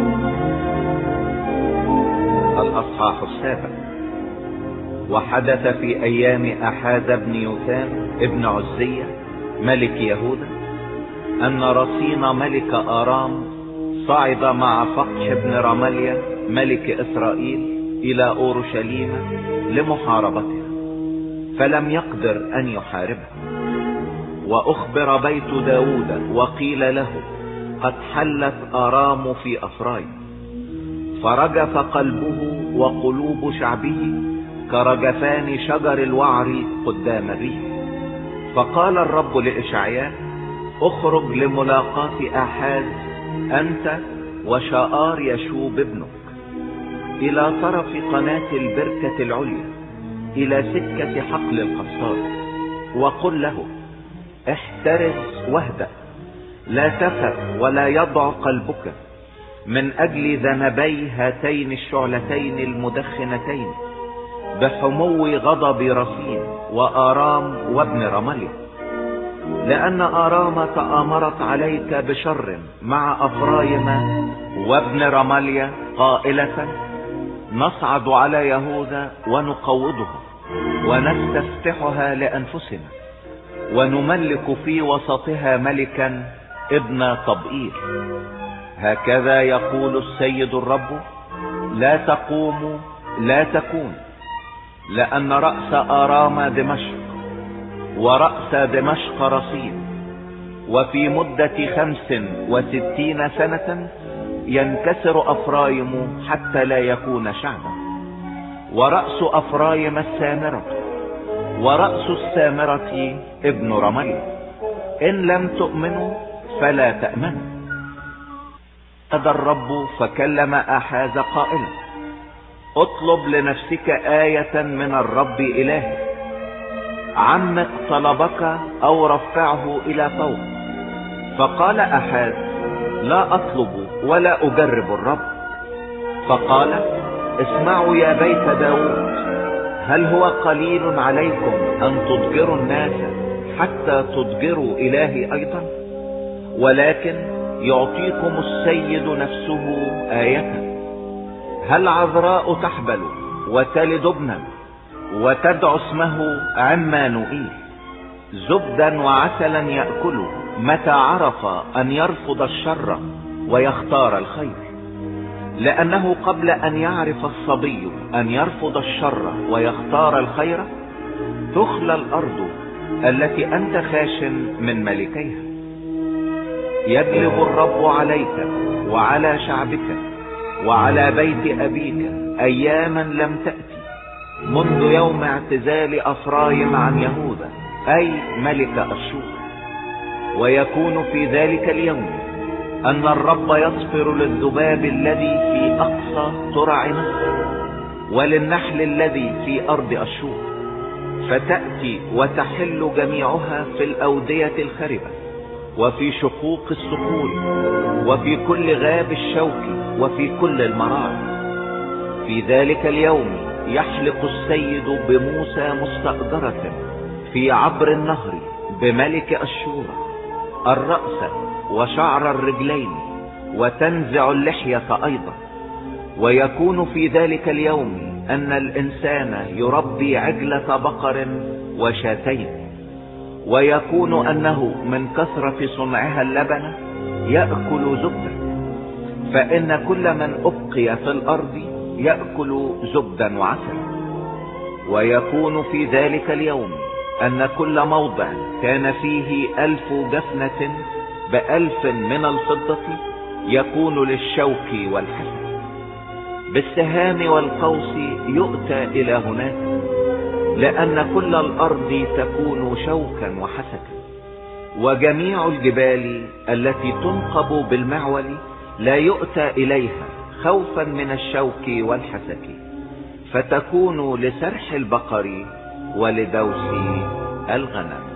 الأصحاح 7. وحدث في أيام أحاز بن يوثام ابن عزية ملك يهوذا أن رصين ملك آرام صعد مع فقش بن رماليا ملك إسرائيل إلى أورشليم لمحاربتها، فلم يقدر أن يحاربها. وأخبر بيت داود وقيل له: قد حلت آرام في أفرايم. فرجف قلبه وقلوب شعبه كرجفان شجر الوعر قدام الريح. فقال الرب لإشعياء: اخرج لملاقاة أحاز أنت وشآر يشوب ابنك إلى طرف قناة البركة العليا إلى سكة حقل القصار، وقل له: احترس واهدأ، لا تخف ولا يضع قلبك من أجل ذنبي هاتين الشعلتين المدخنتين بحمو غضب رصين وآرام وابن رماليا، لأن آرام تآمرت عليك بشر مع أفرايم وابن رماليا قائلة: نصعد على يهوذا ونقوضها ونستفتحها لأنفسنا ونملك في وسطها ملكا ابن طبئيل. هكذا يقول السيد الرب: لا تقوم لا تكون، لأن رأس آرام دمشق ورأس دمشق رصين، وفي مدة 65 سنة ينكسر أفرايم حتى لا يكون شعبا. ورأس أفرايم السامرة، ورأس السامرة ابن رماليا. إن لم تؤمنوا فلا تأمنوا. هذا الرب فكلم أحاز قائلا: اطلب لنفسك آية من الرب إلهك، عمق طلبك أو رفعه إلى فوق. فقال أحاز: لا أطلب ولا أجرب الرب. فقال: اسمعوا يا بيت داود، هل هو قليل عليكم أن تضجروا الناس حتى تضجروا إلهي أيضا؟ ولكن يعطيكم السيد نفسه آية. هل عذراء تحبل وتلد ابنا وتدعو اسمه عمانوئيل؟ زبدا وعسلا يأكل متى عرف أن يرفض الشر ويختار الخير. لأنه قبل أن يعرف الصبي أن يرفض الشر ويختار الخير تخلى الأرض التي أنت خاش من ملكيها. يجلب الرب عليك وعلى شعبك وعلى بيت أبيك أياما لم تأتي منذ يوم اعتزال أفرايم عن يهوذا أي ملك أشور. ويكون في ذلك اليوم أن الرب يصفر للذباب الذي في أقصى ترع مصر وللنحل الذي في أرض أشور، فتأتي وتحل جميعها في الأودية الخربة وفي شقوق الصخور وفي كل غاب الشوك وفي كل المراعي. في ذلك اليوم يحلق السيد بموسى مستأجرة في عبر النهر بملك أشور الرأس وشعر الرجلين وتنزع اللحية أيضا. ويكون في ذلك اليوم أن الإنسان يربي عجلة بقر وشاتين، ويكون أنه من كثرة صنعها اللبن يأكل زبدا، فإن كل من أبقي في الأرض يأكل زبدا وعسلا. ويكون في ذلك اليوم أن كل موضع كان فيه 1000 جفنة ب1000 من الفضة يكون للشوك والحسن. بالسهام والقوس يؤتى إلى هناك، لأن كل الأرض تكون شوكا وحسكا. وجميع الجبال التي تنقب بالمعول لا يؤتى إليها خوفا من الشوك والحسك، فتكون لسرح البقر ولدوس الغنم.